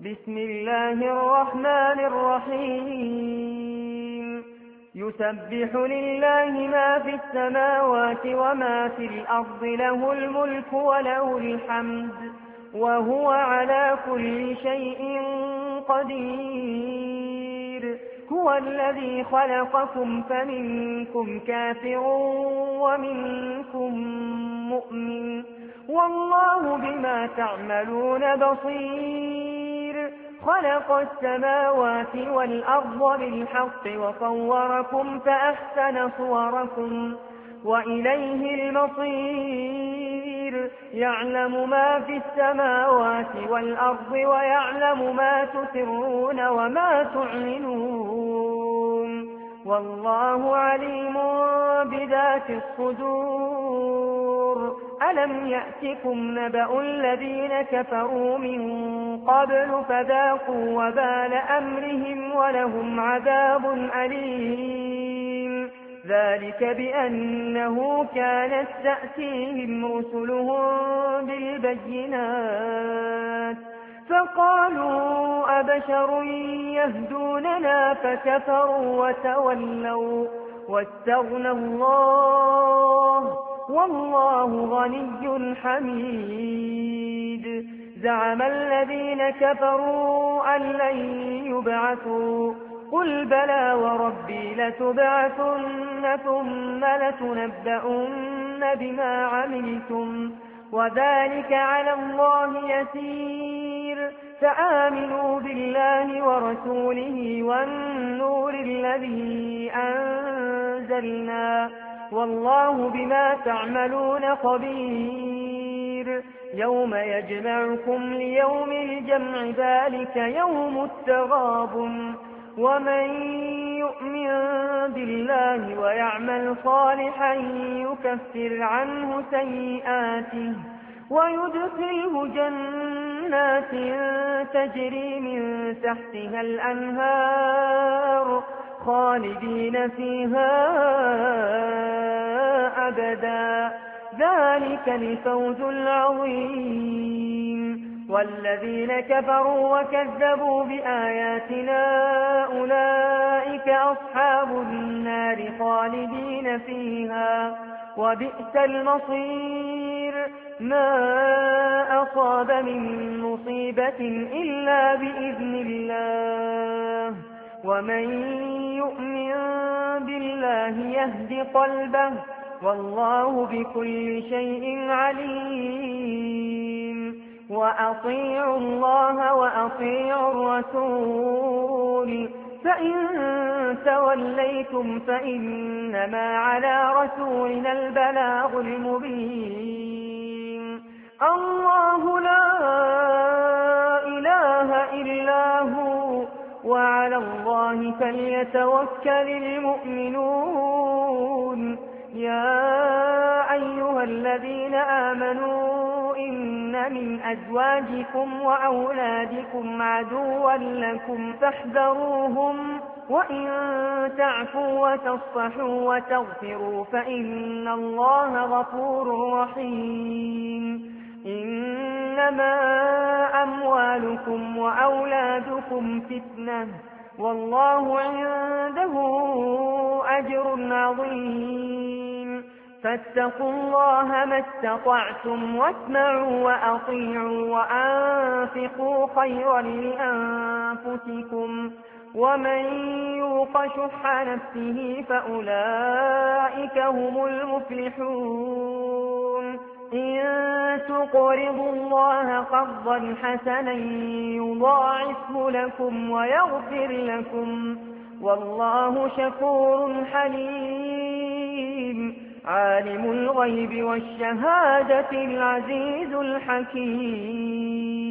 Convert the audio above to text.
بسم الله الرحمن الرحيم يسبح لله ما في السماوات وما في الأرض له الملك وله الحمد وهو على كل شيء قدير هو الذي خلقكم فمنكم كافر ومنكم مؤمن والله بما تعملون بصير خلق السماوات والأرض بالحق وصوركم فأحسن صوركم وإليه المصير يعلم ما في السماوات والأرض ويعلم ما تسرون وما تعلنون والله عليم بذات الصدور ألم يأتكم نبأ الذين كفروا من قبل فذاقوا وبال أمرهم ولهم عذاب أليم ذلك بأنه كانت تأتيهم رسلهم بالبينات فقالوا أبشر يهدوننا فكفروا وتولوا واستغنى الله والله غني حميد زعم الذين كفروا أن لن يبعثوا قل بلى وربي لتبعثن ثم لتنبؤن بما عملتم وذلك على الله يسير فآمنوا بالله ورسوله والنور الذي أنزلنا والله بما تعملون خبير يوم يجمعكم ليوم الجمع ذلك يوم التغابن ومن يؤمن بالله ويعمل صالحا يكفر عنه سيئاته ويدخله جنات تجري من تحتها الأنهار خالدين فيها أبدا ذلك الفوز العظيم والذين كفروا وكذبوا بآياتنا أولئك أصحاب النار خالدين فيها وبئس المصير ما أصاب من مصيبة إلا بإذن الله ومن يؤمن بالله يهد قلبه والله بكل شيء عليم وأطيعوا الله وأطيعوا الرسول فإن توليتم فإنما على رسولنا البلاغ المبين الله لا إله إلا هو وعلى الله فليتوكل المؤمنون يا أيها الذين آمنوا إن من أزواجكم وأولادكم عدوا لكم فاحذروهم وإن تعفوا وتصفحوا وتغفروا فإن الله غفور رحيم إنما أموالكم وأولادكم فتنة والله عنده أجر عظيم فاتقوا الله ما استطعتم واسمعوا وأطيعوا وأنفقوا خيرا لأنفسكم ومن يوق شح نفسه فأولئك هم المفلحون إن تقرضوا الله قرضا حسنا يضاعفه لكم ويغفر لكم والله شكور حليم عالم الغيب والشهادة العزيز الحكيم